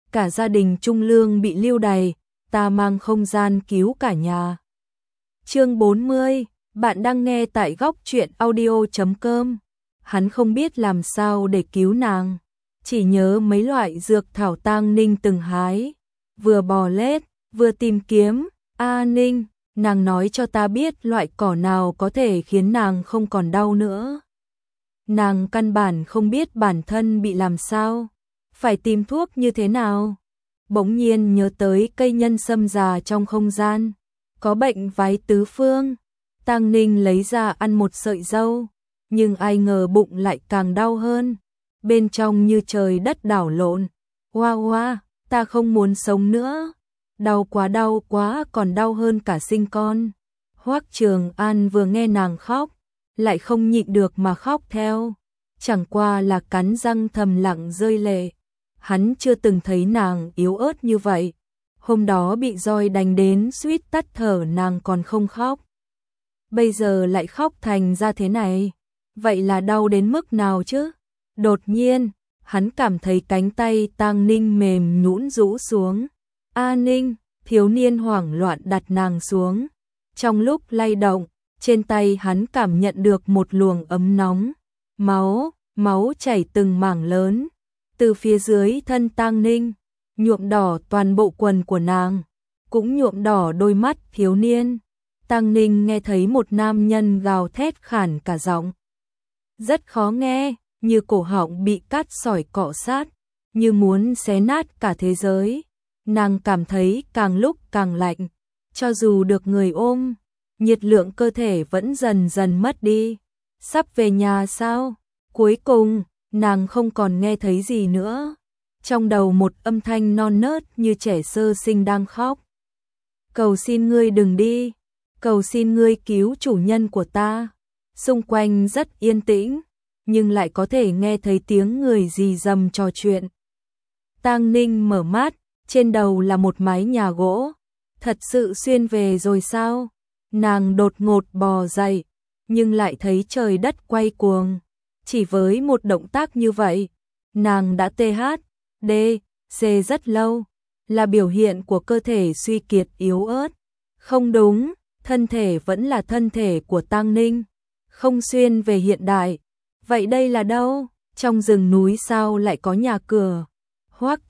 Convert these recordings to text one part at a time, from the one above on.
cả gia đình Trung Lương bị lưu đày, ta mang không gian cứu cả nhà. Chương 40, bạn đang nghe tại góc truyện audio.com. Hắn không biết làm sao để cứu nàng, chỉ nhớ mấy loại dược thảo Tang Ninh từng hái, vừa bò lết, vừa tìm kiếm. A Ninh, nàng nói cho ta biết loại cỏ nào có thể khiến nàng không còn đau nữa. Nàng căn bản không biết bản thân bị làm sao, phải tìm thuốc như thế nào. Bỗng nhiên nhớ tới cây nhân sâm già trong không gian, có bệnh vái tứ phương. Tang Ninh lấy ra ăn một sợi dâu, nhưng ai ngờ bụng lại càng đau hơn, bên trong như trời đất đảo lộn. Hoa hoa, ta không muốn sống nữa, đau quá còn đau hơn cả sinh con. Hoắc Trường An vừa nghe nàng khóc, lại không nhịn được mà khóc theo, chẳng qua là cắn răng thầm lặng rơi lệ. Hắn chưa từng thấy nàng yếu ớt như vậy, hôm đó bị roi đánh đến suýt tắt thở nàng còn không khóc. Bây giờ lại khóc thành ra thế này, vậy là đau đến mức nào chứ? Đột nhiên, hắn cảm thấy cánh tay Tang Ninh mềm nhũn rũ xuống. A Ninh, thiếu niên hoảng loạn đặt nàng xuống. Trong lúc lay động, trên tay hắn cảm nhận được một luồng ấm nóng. Máu chảy từng mảng lớn, từ phía dưới thân Tang Ninh, nhuộm đỏ toàn bộ quần của nàng, cũng nhuộm đỏ đôi mắt thiếu niên. Tang Ninh nghe thấy một nam nhân gào thét khản cả giọng. Rất khó nghe, như cổ họng bị cát sỏi cọ sát, như muốn xé nát cả thế giới. Nàng cảm thấy càng lúc càng lạnh, cho dù được người ôm, nhiệt lượng cơ thể vẫn dần dần mất đi. Sắp về nhà sao? Cuối cùng, nàng không còn nghe thấy gì nữa. Trong đầu một âm thanh non nớt như trẻ sơ sinh đang khóc. Cầu xin ngươi đừng đi, cầu xin ngươi cứu chủ nhân của ta. Xung quanh rất yên tĩnh, nhưng lại có thể nghe thấy tiếng người rì rầm trò chuyện. Tang Ninh mở mắt, trên đầu là một mái nhà gỗ. Thật sự xuyên về rồi sao? Nàng đột ngột bò dậy, nhưng lại thấy trời đất quay cuồng. Chỉ với một động tác như vậy, nàng đã THD rất lâu, là biểu hiện của cơ thể suy kiệt yếu ớt. Không đúng, thân thể vẫn là thân thể của Tang Ninh, không xuyên về hiện đại. Vậy đây là đâu? Trong rừng núi sao lại có nhà cửa? Hoắc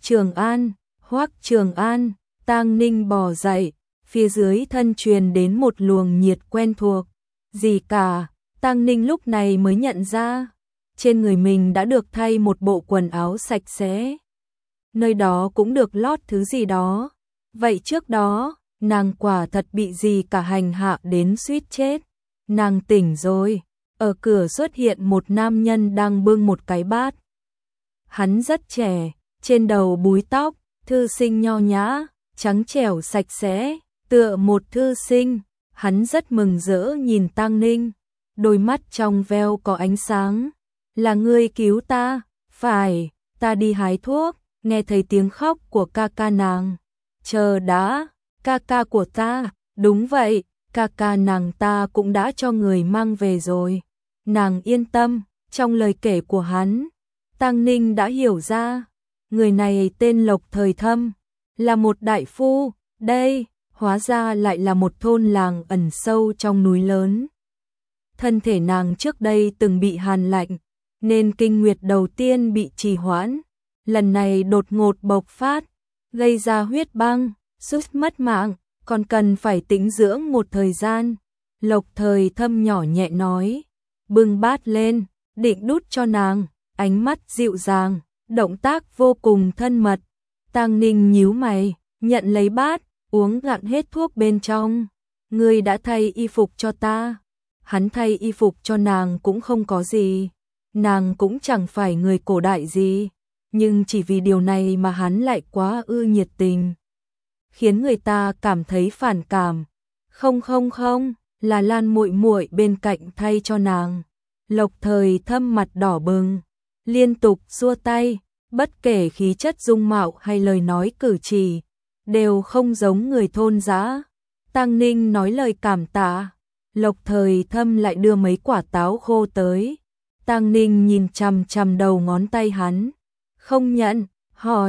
Trường An, Tang Ninh bò dậy, phía dưới thân truyền đến một luồng nhiệt quen thuộc. Gì cả, Tang Ninh lúc này mới nhận ra, trên người mình đã được thay một bộ quần áo sạch sẽ. Nơi đó cũng được lót thứ gì đó. Vậy trước đó, nàng quả thật bị gì cả hành hạ đến suýt chết. Nàng tỉnh rồi, ở cửa xuất hiện một nam nhân đang bưng một cái bát. Hắn rất trẻ, trên đầu búi tóc, thư sinh nho nhã, trắng trẻo sạch sẽ, tựa một thư sinh. Hắn rất mừng rỡ nhìn Tang Ninh, đôi mắt trong veo có ánh sáng. Là ngươi cứu ta? Phải, ta đi hái thuốc, nghe thấy tiếng khóc của ca ca nàng. Chờ đã, ca ca của ta, đúng vậy, ca ca nàng ta cũng đã cho người mang về rồi. Nàng yên tâm, trong lời kể của hắn, Tang Ninh đã hiểu ra, người này tên Lộc Thời Thâm, là một đại phu, đây, hóa ra lại là một thôn làng ẩn sâu trong núi lớn. Thân thể nàng trước đây từng bị hàn lạnh, nên kinh nguyệt đầu tiên bị trì hoãn, lần này đột ngột bộc phát, gây ra huyết băng, suýt mất mạng, còn cần phải tĩnh dưỡng một thời gian. Lộc Thời Thâm nhỏ nhẹ nói, bưng bát lên, định đút cho nàng, ánh mắt dịu dàng, động tác vô cùng thân mật. Tang Ninh nhíu mày, nhận lấy bát, uống cạn hết thuốc bên trong. Ngươi đã thay y phục cho ta. Hắn thay y phục cho nàng cũng không có gì, nàng cũng chẳng phải người cổ đại gì, nhưng chỉ vì điều này mà hắn lại quá ư nhiệt tình, khiến người ta cảm thấy phản cảm. Không, là Lan muội muội bên cạnh thay cho nàng. Lộc Thời Thâm mặt đỏ bừng, liên tục xua tay, bất kể khí chất dung mạo hay lời nói cử chỉ, đều không giống người thôn dã. Tang Ninh nói lời cảm tạ, Lộc Thời Thâm lại đưa mấy quả táo khô tới. Tang Ninh nhìn chằm chằm đầu ngón tay hắn, không nhận, hỏi,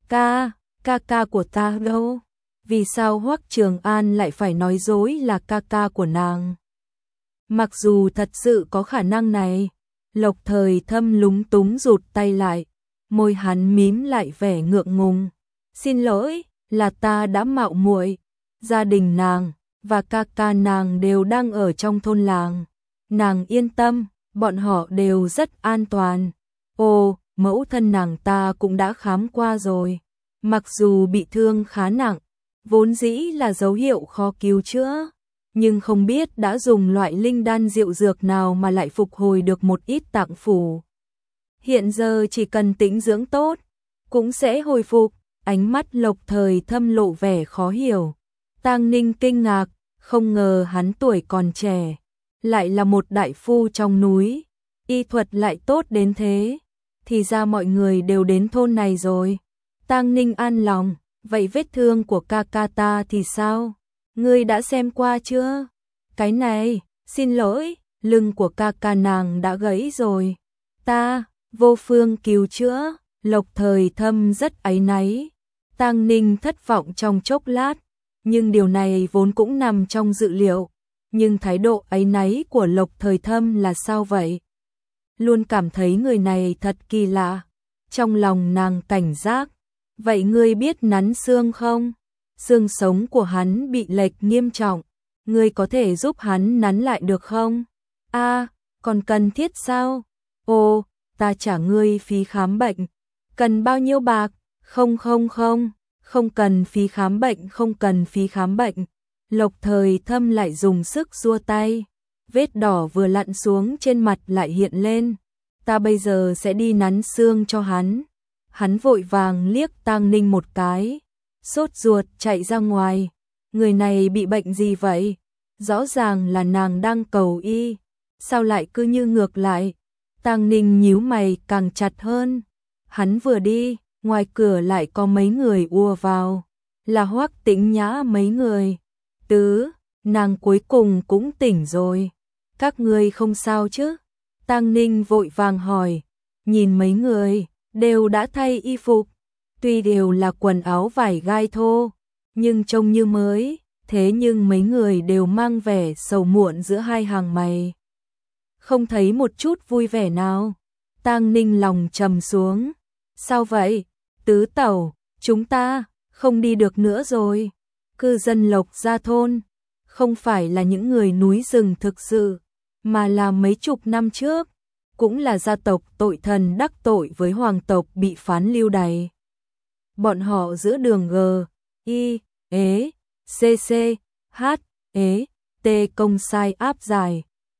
ca của ta đâu? Vì sao Hoắc Trường An lại phải nói dối là ca của nàng? Mặc dù thật sự có khả năng này, Lộc Thời Thâm lúng túng rụt tay lại, môi hắn mím lại vẻ ngượng ngùng. Xin lỗi, là ta đã mạo muội. Gia đình nàng và ca nàng đều đang ở trong thôn làng. Nàng yên tâm, bọn họ đều rất an toàn. Ồ, mẫu thân nàng ta cũng đã khám qua rồi. Mặc dù bị thương khá nặng, vốn dĩ là dấu hiệu khó cứu chữa, nhưng không biết đã dùng loại linh đan diệu dược nào mà lại phục hồi được một ít tạng phủ. Hiện giờ chỉ cần tĩnh dưỡng tốt, cũng sẽ hồi phục. Ánh mắt Lộc Thời Thâm lộ vẻ khó hiểu. Tang Ninh kinh ngạc, không ngờ hắn tuổi còn trẻ, lại là một đại phu trong núi, y thuật lại tốt đến thế. Thì ra mọi người đều đến thôn này rồi. Tang Ninh an lòng, vậy vết thương của ca ta thì sao? Ngươi đã xem qua chưa? Cái này, xin lỗi, lưng của ca nàng đã gãy rồi. Ta, vô phương cứu chữa. Lộc Thời Thâm rất áy náy. Tang Ninh thất vọng trong chốc lát, nhưng điều này vốn cũng nằm trong dự liệu. Nhưng thái độ áy náy của Lộc Thời Thâm là sao vậy? Luôn cảm thấy người này thật kỳ lạ. Trong lòng nàng cảnh giác. Vậy ngươi biết nắn xương không? Xương sống của hắn bị lệch nghiêm trọng. Ngươi có thể giúp hắn nắn lại được không? Còn cần thiết sao? Ồ, ta trả ngươi phí khám bệnh. Cần bao nhiêu bạc? Không cần phí khám bệnh, không cần phí khám bệnh. Lộc Thời Thâm lại dùng sức giua tay. Vết đỏ vừa lặn xuống trên mặt lại hiện lên. Ta bây giờ sẽ đi nắn xương cho hắn. Hắn vội vàng liếc Tang Ninh một cái, sốt ruột chạy ra ngoài. Người này bị bệnh gì vậy? Rõ ràng là nàng đang cầu y, sao lại cứ như ngược lại? Tang Ninh nhíu mày càng chặt hơn. Hắn vừa đi, ngoài cửa lại có mấy người ùa vào, là Hoắc Tĩnh Nhã mấy người. Tứ, nàng cuối cùng cũng tỉnh rồi. Các ngươi không sao chứ? Tang Ninh vội vàng hỏi, nhìn mấy người đều đã thay y phục, tuy đều là quần áo vải gai thô, nhưng trông như mới, thế nhưng mấy người đều mang vẻ sầu muộn giữa hai hàng mày. Không thấy một chút vui vẻ nào. Tang Ninh lòng trầm xuống. Sao vậy? Tứ tẩu, chúng ta không đi được nữa rồi. Cư dân Lộc Gia thôn không phải là những người núi rừng thực sự, mà là mấy chục năm trước, cũng là gia tộc tội thần đắc tội với hoàng tộc bị phán lưu đày. Bọn họ giữa đường G, I, ế, C, H, ế, T công sai áp dài.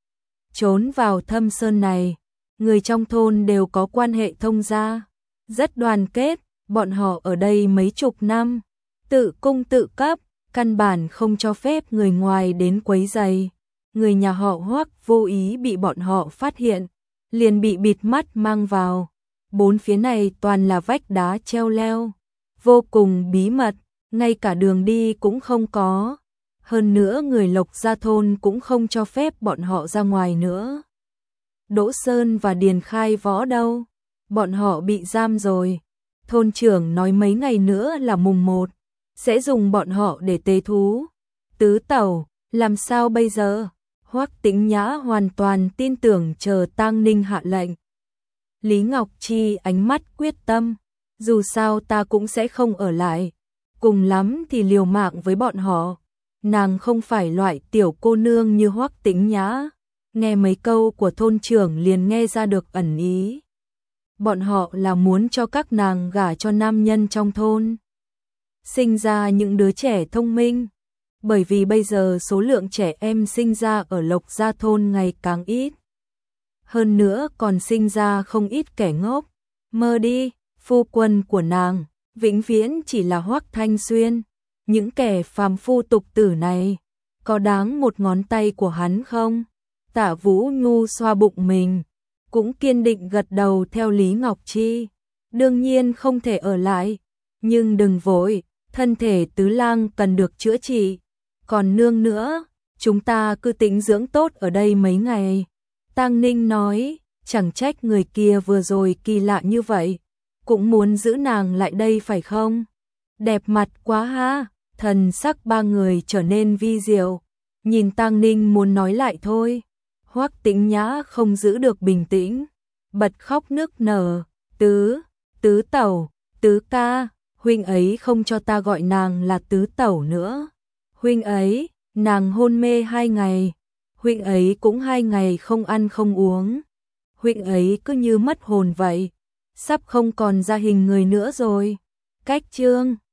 Trốn vào thâm sơn này, người trong thôn đều có quan hệ thông gia, rất đoàn kết, bọn họ ở đây mấy chục năm, tự cung tự cấp, căn bản không cho phép người ngoài đến quấy rầy. Người nhà họ Hoắc vô ý bị bọn họ phát hiện, liền bị bịt mắt mang vào. Bốn phía này toàn là vách đá treo leo, vô cùng bí mật, ngay cả đường đi cũng không có. Hơn nữa người Lộc Gia thôn cũng không cho phép bọn họ ra ngoài nữa. Đỗ Sơn và Điền Khai Võ đâu? Bọn họ bị giam rồi. Thôn trưởng nói mấy ngày nữa là mùng 1, sẽ dùng bọn họ để tế thú. Tứ tẩu, làm sao bây giờ? Hoắc Tĩnh Nhã hoàn toàn tin tưởng chờ Tang Ninh hạ lệnh. Lý Ngọc Chi ánh mắt quyết tâm, dù sao ta cũng sẽ không ở lại, cùng lắm thì liều mạng với bọn họ. Nàng không phải loại tiểu cô nương như Hoắc Tĩnh Nhã, nghe mấy câu của thôn trưởng liền nghe ra được ẩn ý. Bọn họ là muốn cho các nàng gả cho nam nhân trong thôn, sinh ra những đứa trẻ thông minh. Bởi vì bây giờ số lượng trẻ em sinh ra ở Lộc Gia thôn ngày càng ít. Hơn nữa còn sinh ra không ít kẻ ngốc. Mơ đi, phu quân của nàng vĩnh viễn chỉ là Hoắc Thanh Xuyên. Những kẻ phàm phu tục tử này có đáng một ngón tay của hắn không? Tạ Vũ Nhu xoa bụng mình, cũng kiên định gật đầu theo Lý Ngọc Chi. Đương nhiên không thể ở lại, nhưng đừng vội, thân thể tứ lang cần được chữa trị. Còn nương nữa, chúng ta cứ tĩnh dưỡng tốt ở đây mấy ngày. Tang Ninh nói, chẳng trách người kia vừa rồi kỳ lạ như vậy. cũng muốn giữ nàng lại đây phải không? Đẹp mặt quá ha, thần sắc ba người trở nên vi diệu, nhìn Tang Ninh muốn nói lại thôi. Hoắc Tĩnh Nhã không giữ được bình tĩnh, bật khóc nức nở, tứ tẩu, tứ ca, huynh ấy không cho ta gọi nàng là tứ tẩu nữa. Huynh ấy, nàng hôn mê 2 ngày, huynh ấy cũng 2 ngày không ăn không uống. Huynh ấy cứ như mất hồn vậy, sắp không còn ra hình người nữa rồi. Cách chương